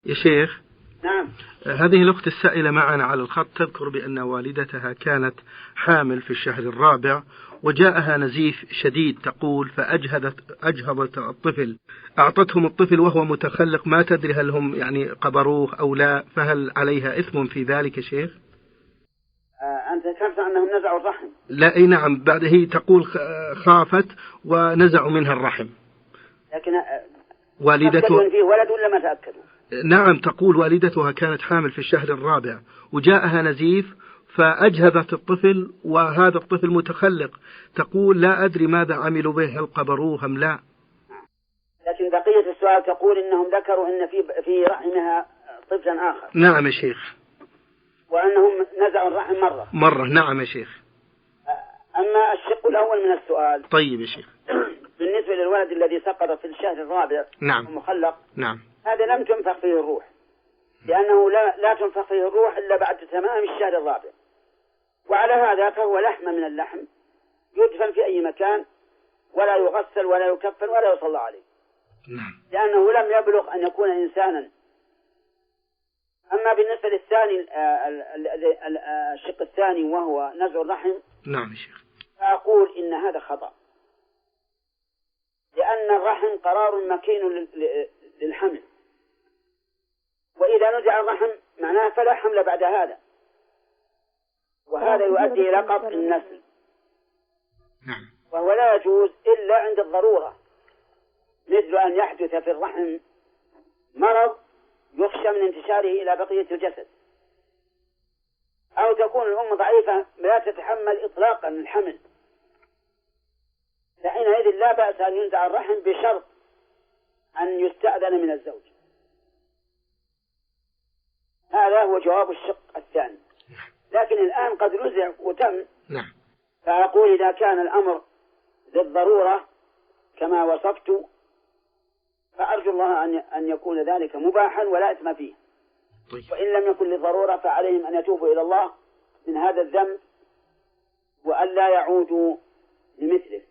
يا شيخ. نعم. هذه الأخت السائلة معنا على الخط تذكر بأن والدتها كانت حامل في الشهر الرابع وجاءها نزيف شديد تقول أجهضت الطفل، أعطتهم الطفل وهو متخلق، ما تدري هل هم يعني قبروه أو لا، فهل عليها إثم في ذلك يا شيخ؟ أنت ذكرت أنهم نزعوا الرحم. لا أي نعم، بعد هي تقول خافت ونزعوا منها الرحم. لكن والدتها فيه ولد ولا ما تأكدوا؟ نعم، تقول والدتها كانت حامل في الشهر الرابع وجاءها نزيف فأجهضت الطفل وهذا الطفل متخلق، تقول لا أدري ماذا عملوا به، هل قبروه أم لا. لكن بقية السؤال تقول إنهم ذكروا إن في رحمها طفلا آخر. نعم يا شيخ. وأنهم نزعوا الرحم مرة. نعم يا شيخ. أما الشق الأول من السؤال. طيب يا شيخ. بالنسبة للولد الذي سقط في الشهر الرابع. نعم. مخلق. نعم. هذا لم تنفخ فيه الروح، لأنه لا تنفخ فيه الروح إلا بعد تمام الشهر الرابع، وعلى هذا فهو لحم من اللحم يدفن في أي مكان ولا يغسل ولا يكفن ولا يصلى عليه. نعم. لأنه لم يبلغ أن يكون إنسانا. أما بالنسبة للثاني الشق الثاني وهو نزع الرحم. نعم يا شيخ. فأقول إن هذا خطأ، لأن الرحم قرار مكين للحمل، وإذا نزع الرحم معناه فلا حمل بعد هذا، وهذا يؤدي إلى قطع النسل. نعم. وهو لا يجوز إلا عند الضرورة، مثل أن يحدث في الرحم مرض يخشى من انتشاره إلى بقية الجسد، أو تكون الأم ضعيفة لا تتحمل إطلاقا الحمل، فحينئذ لا بأس أن ينزع الرحم بشرط أن يستأذن من الزوج. هذا هو جواب الشق الثاني. لكن الآن قد نزع وتم. نعم. فأقول إذا كان الأمر للضرورة كما وصفت فأرجو الله أن يكون ذلك مباحا ولا إثم فيه. طيب. وإن لم يكن للضرورة فعليهم أن يتوبوا إلى الله من هذا الذنب وأن لا يعودوا لمثله.